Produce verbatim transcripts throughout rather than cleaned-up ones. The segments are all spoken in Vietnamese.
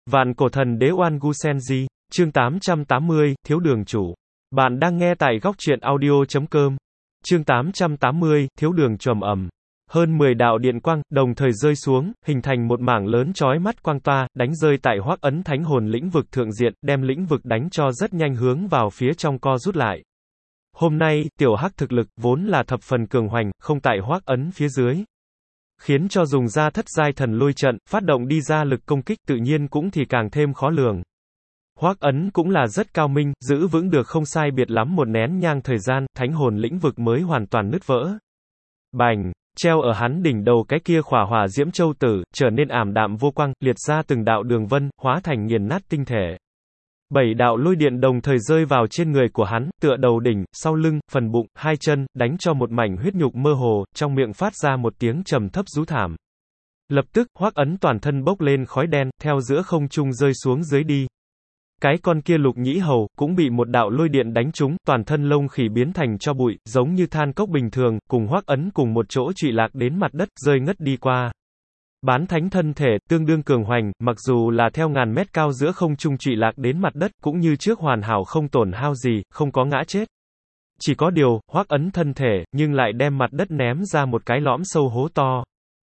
Vạn cổ thần đế Oan Gu Senji, chương tám trăm tám mươi, Thiếu đường chủ. Bạn đang nghe tại góc truyện audio chấm com. Chương tám trăm tám mươi, Thiếu đường trầm ầm. Hơn mười đạo điện quang, đồng thời rơi xuống, hình thành một mảng lớn chói mắt quang toa, đánh rơi tại Hoắc Ấn Thánh Hồn lĩnh vực thượng diện, đem lĩnh vực đánh cho rất nhanh hướng vào phía trong co rút lại. Hôm nay, tiểu Hắc thực lực, vốn là thập phần cường hoành, không tại Hoắc Ấn phía dưới. Khiến cho dùng ra thất giai thần lôi trận, phát động đi ra lực công kích tự nhiên cũng thì càng thêm khó lường. Hoắc Ấn cũng là rất cao minh, giữ vững được không sai biệt lắm một nén nhang thời gian, thánh hồn lĩnh vực mới hoàn toàn nứt vỡ. Bành! Treo ở hắn đỉnh đầu cái kia khỏa hỏa diễm châu tử, trở nên ảm đạm vô quang, liệt ra từng đạo đường vân, hóa thành nghiền nát tinh thể. Bảy đạo lôi điện đồng thời rơi vào trên người của hắn, tựa đầu đỉnh, sau lưng, phần bụng, hai chân, đánh cho một mảnh huyết nhục mơ hồ, trong miệng phát ra một tiếng trầm thấp rú thảm. Lập tức, Hoắc Ấn toàn thân bốc lên khói đen, theo giữa không trung rơi xuống dưới đi. Cái con kia Lục Nhĩ Hầu, cũng bị một đạo lôi điện đánh trúng, toàn thân lông khỉ biến thành tro bụi, giống như than cốc bình thường, cùng Hoắc Ấn cùng một chỗ trụy lạc đến mặt đất, rơi ngất đi qua. Bán thánh thân thể, tương đương cường hoành, mặc dù là theo ngàn mét cao giữa không trung trụy lạc đến mặt đất, cũng như trước hoàn hảo không tổn hao gì, không có ngã chết. Chỉ có điều, Hoắc Ấn thân thể, nhưng lại đem mặt đất ném ra một cái lõm sâu hố to.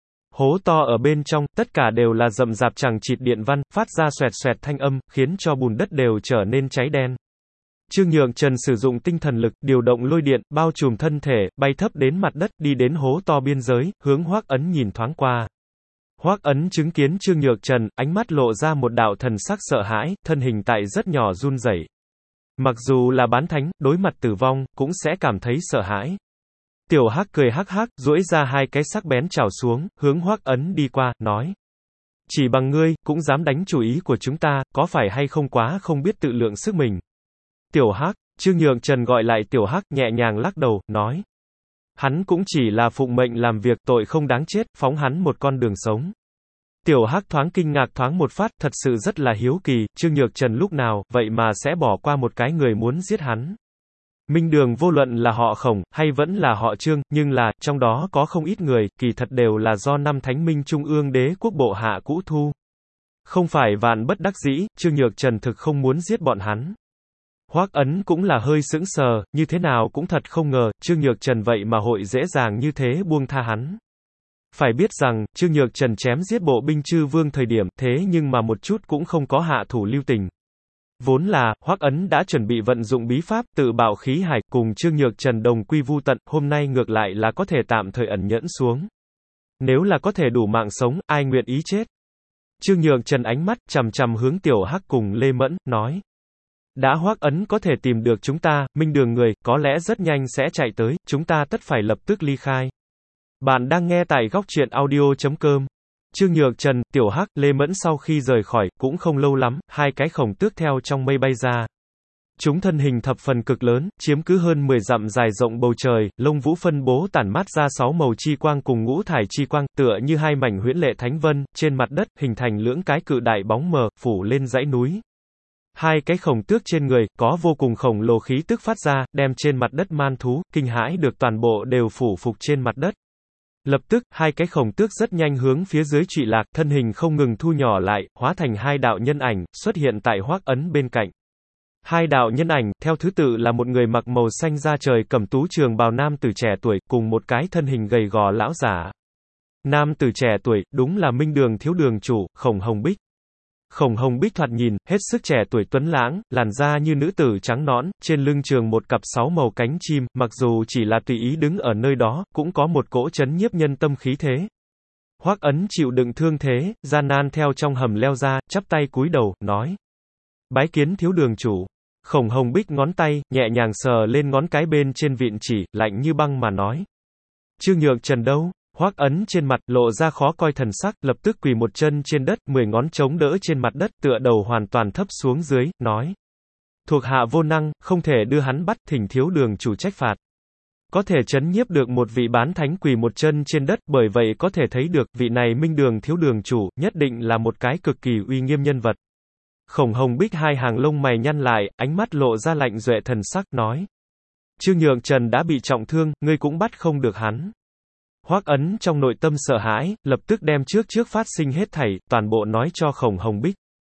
Hố to ở bên trong, tất cả đều là rậm rạp chằng chịt điện văn, phát ra xoẹt xoẹt thanh âm, khiến cho bùn đất đều trở nên cháy đen. Trương Nhượng Trần sử dụng tinh thần lực, điều động lôi điện, bao trùm thân thể, bay thấp đến mặt đất, đi đến hố to biên giới, hướng Hoắc Ấn nhìn thoáng qua. Hoắc Ấn chứng kiến Trương Nhược Trần, ánh mắt lộ ra một đạo thần sắc sợ hãi, thân hình tại rất nhỏ run rẩy. Mặc dù là bán thánh, đối mặt tử vong, cũng sẽ cảm thấy sợ hãi. Tiểu Hắc cười hắc hắc, duỗi ra hai cái sắc bén chảo xuống, hướng Hoắc Ấn đi qua, nói. Chỉ bằng ngươi, cũng dám đánh chủ ý của chúng ta, có phải hay không quá không biết tự lượng sức mình. Tiểu Hắc, Trương Nhượng Trần gọi lại Tiểu Hắc, nhẹ nhàng lắc đầu, nói. Hắn cũng chỉ là phụng mệnh làm việc, tội không đáng chết, phóng hắn một con đường sống. Tiểu Hắc thoáng kinh ngạc thoáng một phát, thật sự rất là hiếu kỳ, Trương Nhược Trần lúc nào, vậy mà sẽ bỏ qua một cái người muốn giết hắn. Minh Đường vô luận là họ Khổng, hay vẫn là họ Trương, nhưng là, trong đó có không ít người, kỳ thật đều là do năm Thánh Minh Trung ương đế quốc bộ hạ cũ thu. Không phải vạn bất đắc dĩ, Trương Nhược Trần thực không muốn giết bọn hắn. Hoắc Ấn cũng là hơi sững sờ, như thế nào cũng thật không ngờ, Trương Nhược Trần vậy mà hội dễ dàng như thế buông tha hắn. Phải biết rằng, Trương Nhược Trần chém giết bộ binh chư vương thời điểm, thế nhưng mà một chút cũng không có hạ thủ lưu tình. Vốn là, Hoắc Ấn đã chuẩn bị vận dụng bí pháp, tự bạo khí hải, cùng Trương Nhược Trần đồng quy vu tận, hôm nay ngược lại là có thể tạm thời ẩn nhẫn xuống. Nếu là có thể đủ mạng sống, ai nguyện ý chết. Trương Nhược Trần ánh mắt, chằm chằm hướng Tiểu Hắc cùng Lê Mẫn, nói. Đã Hoắc Ấn có thể tìm được chúng ta, Minh Đường người, có lẽ rất nhanh sẽ chạy tới, chúng ta tất phải lập tức ly khai. Bạn đang nghe tại góc truyện audio chấm com. Trương Nhược Trần, Tiểu Hắc, Lê Mẫn sau khi rời khỏi, cũng không lâu lắm, hai cái khổng tước theo trong mây bay ra. Chúng thân hình thập phần cực lớn, chiếm cứ hơn mười dặm dài rộng bầu trời, lông vũ phân bố tản mát ra sáu màu chi quang cùng ngũ thải chi quang, tựa như hai mảnh huyễn lệ thánh vân, trên mặt đất, hình thành lưỡng cái cự đại bóng mờ, phủ lên dãy núi. Hai cái khổng tước trên người, có vô cùng khổng lồ khí tức phát ra, đem trên mặt đất man thú, kinh hãi được toàn bộ đều phủ phục trên mặt đất. Lập tức, hai cái khổng tước rất nhanh hướng phía dưới trụy lạc, thân hình không ngừng thu nhỏ lại, hóa thành hai đạo nhân ảnh, xuất hiện tại Hoắc Ấn bên cạnh. Hai đạo nhân ảnh, theo thứ tự là một người mặc màu xanh da trời cẩm tú trường bào nam tử trẻ tuổi, cùng một cái thân hình gầy gò lão giả. Nam tử trẻ tuổi, đúng là Minh Đường thiếu đường chủ, Khổng Hồng Bích. Khổng Hồng Bích thoạt nhìn, hết sức trẻ tuổi tuấn lãng, làn da như nữ tử trắng nõn, trên lưng trường một cặp sáu màu cánh chim, mặc dù chỉ là tùy ý đứng ở nơi đó, cũng có một cỗ chấn nhiếp nhân tâm khí thế. Hoắc Ấn chịu đựng thương thế, gian nan theo trong hầm leo ra, chắp tay cúi đầu, nói. Bái kiến thiếu đường chủ. Khổng Hồng Bích ngón tay, nhẹ nhàng sờ lên ngón cái bên trên vịn chỉ, lạnh như băng mà nói. Trương Nhược Trần đâu? Hoắc Ấn trên mặt, lộ ra khó coi thần sắc, lập tức quỳ một chân trên đất, mười ngón chống đỡ trên mặt đất, tựa đầu hoàn toàn thấp xuống dưới, nói. Thuộc hạ vô năng, không thể đưa hắn bắt, thỉnh thiếu đường chủ trách phạt. Có thể chấn nhiếp được một vị bán thánh quỳ một chân trên đất, bởi vậy có thể thấy được, vị này Minh Đường thiếu đường chủ, nhất định là một cái cực kỳ uy nghiêm nhân vật. Khổng Hồng Bích hai hàng lông mày nhăn lại, ánh mắt lộ ra lạnh duệ thần sắc, nói. Trương Nhượng Trần đã bị trọng thương, ngươi cũng bắt không được hắn. Hoắc Ấn trong nội tâm sợ hãi, lập tức đem trước trước phát sinh hết thảy, toàn bộ nói cho Khổng Hồng Bích.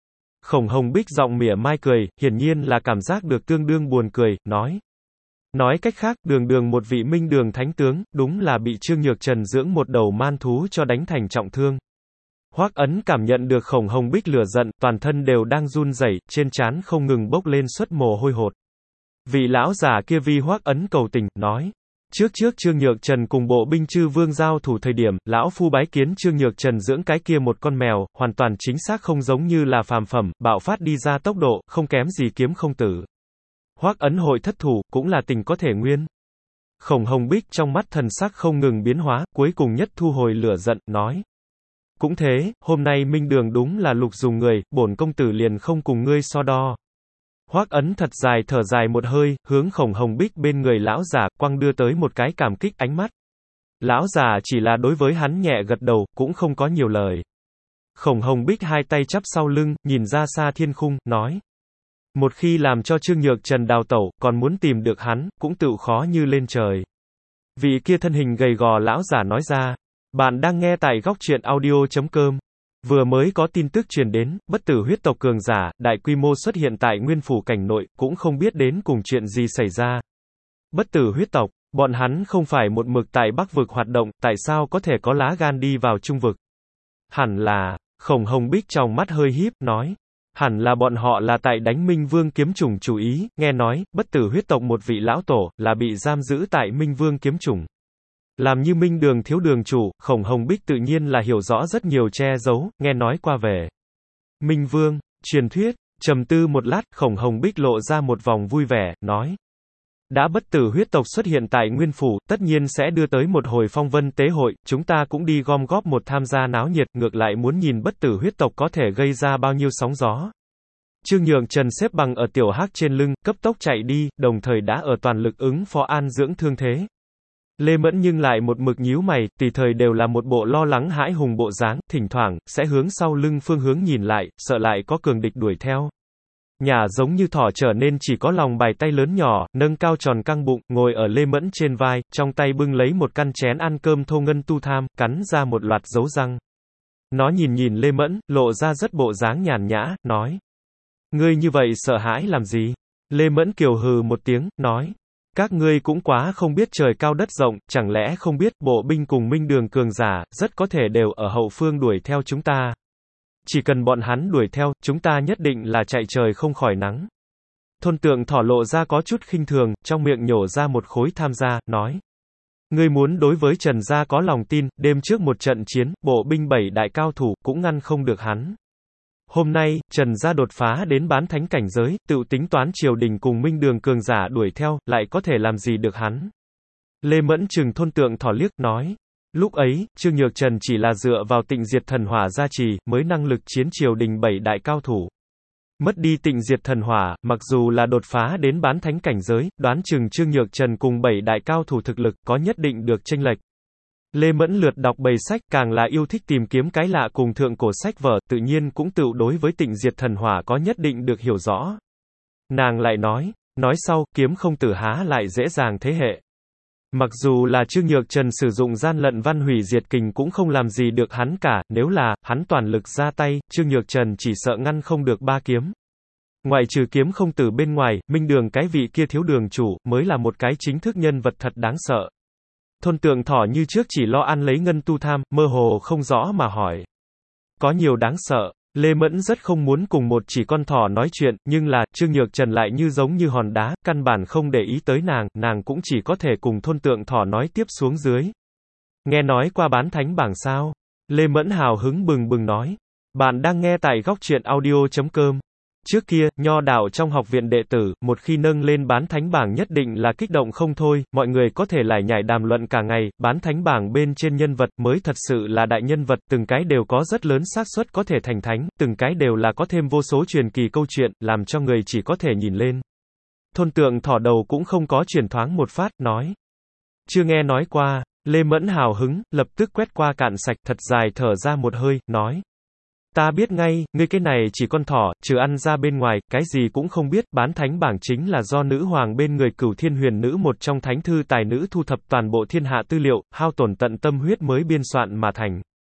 Khổng Hồng Bích giọng mỉa mai cười, hiển nhiên là cảm giác được tương đương buồn cười, nói. Nói cách khác, đường đường một vị minh đường thánh tướng, đúng là bị Trương Nhược Trần dưỡng một đầu man thú cho đánh thành trọng thương. Hoắc Ấn cảm nhận được Khổng Hồng Bích lửa giận, toàn thân đều đang run rẩy, trên trán không ngừng bốc lên suất mồ hôi hột. Vị lão già kia vi Hoắc Ấn cầu tình, nói. Trước trước Trương Nhược Trần cùng bộ binh chư vương giao thủ thời điểm, lão phu bái kiến Trương Nhược Trần dưỡng cái kia một con mèo, hoàn toàn chính xác không giống như là phàm phẩm, bạo phát đi ra tốc độ, không kém gì kiếm không tử. Hoắc Ấn hội thất thủ, cũng là tình có thể nguyên. Khổng Hồng Bích trong mắt thần sắc không ngừng biến hóa, cuối cùng nhất thu hồi lửa giận, nói. Cũng thế, hôm nay minh đường đúng là lục dùng người, bổn công tử liền không cùng ngươi so đo. Hoắc Ấn thật dài thở dài một hơi, hướng Khổng Hồng Bích bên người lão già, quăng đưa tới một cái cảm kích ánh mắt. Lão già chỉ là đối với hắn nhẹ gật đầu, cũng không có nhiều lời. Khổng Hồng Bích hai tay chắp sau lưng, nhìn ra xa thiên khung, nói. Một khi làm cho Trương Nhược Trần đào tẩu, còn muốn tìm được hắn, cũng tự khó như lên trời. Vị kia thân hình gầy gò lão già nói ra. Bạn đang nghe tại góc truyện audio chấm com. Vừa mới có tin tức truyền đến, bất tử huyết tộc cường giả, đại quy mô xuất hiện tại nguyên phủ cảnh nội, cũng không biết đến cùng chuyện gì xảy ra. Bất tử huyết tộc, bọn hắn không phải một mực tại Bắc vực hoạt động, tại sao có thể có lá gan đi vào Trung vực? Hẳn là, Khổng Hồng Bích trong mắt hơi híp, nói. Hẳn là bọn họ là tại đánh Minh Vương kiếm chủng chủ ý, nghe nói, bất tử huyết tộc một vị lão tổ, là bị giam giữ tại Minh Vương kiếm chủng. Làm như minh đường thiếu đường chủ, Khổng Hồng Bích tự nhiên là hiểu rõ rất nhiều che giấu, nghe nói qua về. Minh Vương, truyền thuyết, trầm tư một lát, Khổng Hồng Bích lộ ra một vòng vui vẻ, nói. Đã bất tử huyết tộc xuất hiện tại Nguyên Phủ, tất nhiên sẽ đưa tới một hồi phong vân tế hội, chúng ta cũng đi gom góp một tham gia náo nhiệt, ngược lại muốn nhìn bất tử huyết tộc có thể gây ra bao nhiêu sóng gió. Trương Nhược Trần xếp bằng ở tiểu hắc trên lưng, cấp tốc chạy đi, đồng thời đã ở toàn lực ứng phó an dưỡng thương thế. Lê Mẫn nhưng lại một mực nhíu mày, tùy thời đều là một bộ lo lắng hãi hùng bộ dáng, thỉnh thoảng, sẽ hướng sau lưng phương hướng nhìn lại, sợ lại có cường địch đuổi theo. Nhà giống như thỏ trở nên chỉ có lòng bài tay lớn nhỏ, nâng cao tròn căng bụng, ngồi ở Lê Mẫn trên vai, trong tay bưng lấy một căn chén ăn cơm thô ngân tu tham, cắn ra một loạt dấu răng. Nó nhìn nhìn Lê Mẫn, lộ ra rất bộ dáng nhàn nhã, nói. Ngươi như vậy sợ hãi làm gì? Lê Mẫn kiều hừ một tiếng, nói. Các ngươi cũng quá không biết trời cao đất rộng, chẳng lẽ không biết bộ binh cùng minh đường cường giả, rất có thể đều ở hậu phương đuổi theo chúng ta. Chỉ cần bọn hắn đuổi theo, chúng ta nhất định là chạy trời không khỏi nắng. Thôn Tượng thỏ lộ ra có chút khinh thường, trong miệng nhổ ra một khối tham gia, nói. Ngươi muốn đối với Trần gia có lòng tin, đêm trước một trận chiến, bộ binh bảy đại cao thủ, cũng ngăn không được hắn. Hôm nay, Trần gia đột phá đến bán thánh cảnh giới, tự tính toán triều đình cùng minh đường cường giả đuổi theo, lại có thể làm gì được hắn. Lê Mẫn trừng Thôn Tượng thỏ liếc, nói. Lúc ấy, Trương Nhược Trần chỉ là dựa vào Tịnh Diệt Thần Hỏa gia trì, mới năng lực chiến triều đình bảy đại cao thủ. Mất đi Tịnh Diệt Thần Hỏa, mặc dù là đột phá đến bán thánh cảnh giới, đoán chừng Trương Nhược Trần cùng bảy đại cao thủ thực lực, có nhất định được chênh lệch. Lê Mẫn lượt đọc bầy sách, càng là yêu thích tìm kiếm cái lạ cùng thượng cổ sách vở, tự nhiên cũng tự đối với Tịnh Diệt Thần Hỏa có nhất định được hiểu rõ. Nàng lại nói, nói sau, kiếm không tử há lại dễ dàng thế hệ. Mặc dù là Trương Nhược Trần sử dụng gian lận văn hủy diệt kình cũng không làm gì được hắn cả, nếu là, hắn toàn lực ra tay, Trương Nhược Trần chỉ sợ ngăn không được ba kiếm. Ngoại trừ kiếm không tử bên ngoài, minh đường cái vị kia thiếu đường chủ, mới là một cái chính thức nhân vật thật đáng sợ. Thôn Tượng thỏ như trước chỉ lo ăn lấy ngân tu tham, mơ hồ không rõ mà hỏi. Có nhiều đáng sợ. Lê Mẫn rất không muốn cùng một chỉ con thỏ nói chuyện, nhưng là, Trương Nhược Trần lại như giống như hòn đá, căn bản không để ý tới nàng, nàng cũng chỉ có thể cùng Thôn Tượng thỏ nói tiếp xuống dưới. Nghe nói qua bán thánh bảng sao? Lê Mẫn hào hứng bừng bừng nói. Bạn đang nghe tại góc truyện audio chấm com. Trước kia, nho đạo trong học viện đệ tử, một khi nâng lên bán thánh bảng nhất định là kích động không thôi, mọi người có thể lải nhải đàm luận cả ngày, bán thánh bảng bên trên nhân vật mới thật sự là đại nhân vật, từng cái đều có rất lớn xác suất có thể thành thánh, từng cái đều là có thêm vô số truyền kỳ câu chuyện, làm cho người chỉ có thể nhìn lên. Thôn Tượng thỏ đầu cũng không có chuyển thoáng một phát, nói. Chưa nghe nói qua. Lê Mẫn hào hứng, lập tức quét qua cạn sạch, thật dài thở ra một hơi, nói. Ta biết ngay, ngươi cái này chỉ con thỏ, trừ ăn ra bên ngoài, cái gì cũng không biết, bán thánh bảng chính là do nữ hoàng bên người Cửu Thiên Huyền Nữ một trong thánh thư tài nữ thu thập toàn bộ thiên hạ tư liệu, hao tổn tận tâm huyết mới biên soạn mà thành.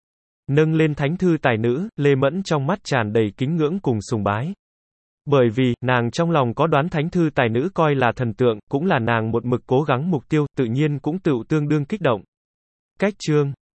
Nâng lên thánh thư tài nữ, Lê Mẫn trong mắt tràn đầy kính ngưỡng cùng sùng bái. Bởi vì, nàng trong lòng có đoán thánh thư tài nữ coi là thần tượng, cũng là nàng một mực cố gắng mục tiêu, tự nhiên cũng tựu tương đương kích động. Cách chương